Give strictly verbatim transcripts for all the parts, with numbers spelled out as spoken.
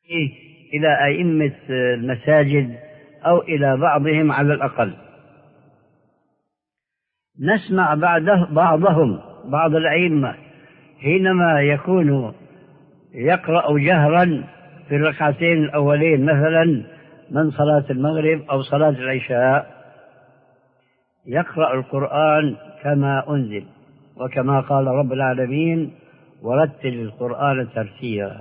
إلى أئمة المساجد أو إلى بعضهم على الأقل. نسمع بعده بعضهم بعض الأئمة حينما يكون يقرأ جهرا في الركعتين الأولين مثلا من صلاة المغرب أو صلاة العشاء، يقرأ القرآن كما أنزل وكما قال رب العالمين ورتل القرآن ترتيلا،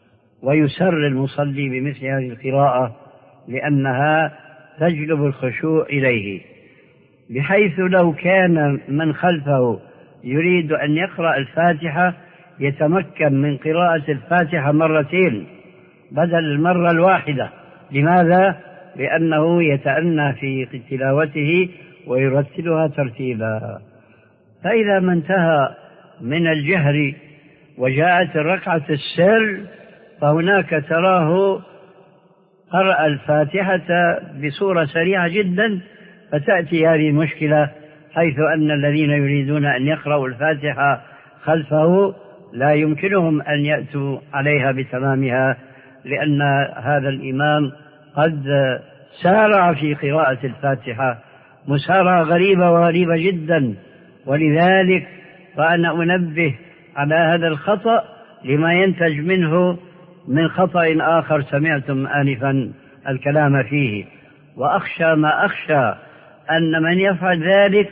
ويسر المصلي بمثل هذه القراءة لأنها تجلب الخشوع إليه، بحيث لو كان من خلفه يريد أن يقرأ الفاتحة يتمكن من قراءة الفاتحة مرتين بدل المرة الواحدة. لماذا؟ لأنه يتأنى في تلاوته ويرتلها ترتيبا. فإذا ما انتهى من الجهر وجاءت الركعة السر فهناك تراه قرأ الفاتحة بصورة سريعة جدا، فتأتي هذه المشكلة حيث أن الذين يريدون أن يقرأوا الفاتحة خلفه لا يمكنهم أن يأتوا عليها بتمامها، لأن هذا الإمام قد سارع في قراءة الفاتحة مسارعة غريبة وغريبة جدا. ولذلك فأنا أنبه على هذا الخطأ لما ينتج منه من خطأ آخر سمعتم آنفا الكلام فيه، وأخشى ما أخشى أن من يفعل ذلك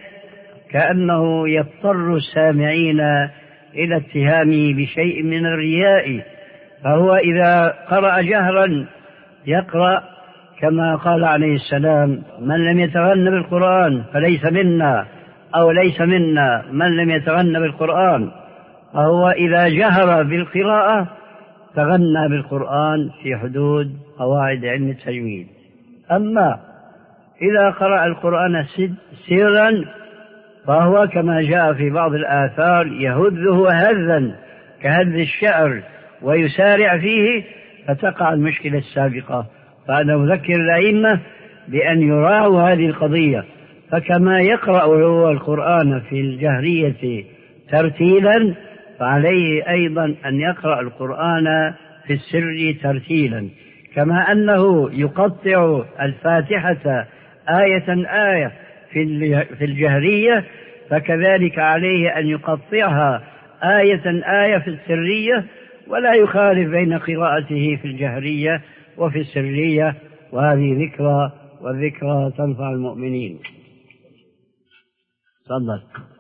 كأنه يضطر السامعين إلى اتهامه بشيء من الرياء. فهو إذا قرأ جهرا يقرأ كما قال عليه السلام من لم يتغن بالقرآن فليس منا، أو ليس منا من لم يتغن بالقرآن. فهو إذا جهر بالقراءة تغنى بالقرآن في حدود قواعد علم التجويد. أما إذا قرأ القرآن سرا فهو كما جاء في بعض الآثار يهذه هذا كهذ الشعر ويسارع فيه، فتقع المشكلة السابقة. فأنا أذكر الأئمة بأن يراعوا هذه القضية، فكما يقرأ هو القرآن في الجهرية ترتيلا فعليه أيضا أن يقرأ القرآن في السر ترتيلا، كما أنه يقطع الفاتحة آية آية في الجهرية فكذلك عليه أن يقطعها آية آية في السرية، ولا يخالف بين قراءته في الجهرية وفي السرية. وهذه ذكرى، والذكرى تنفع المؤمنين. صدق.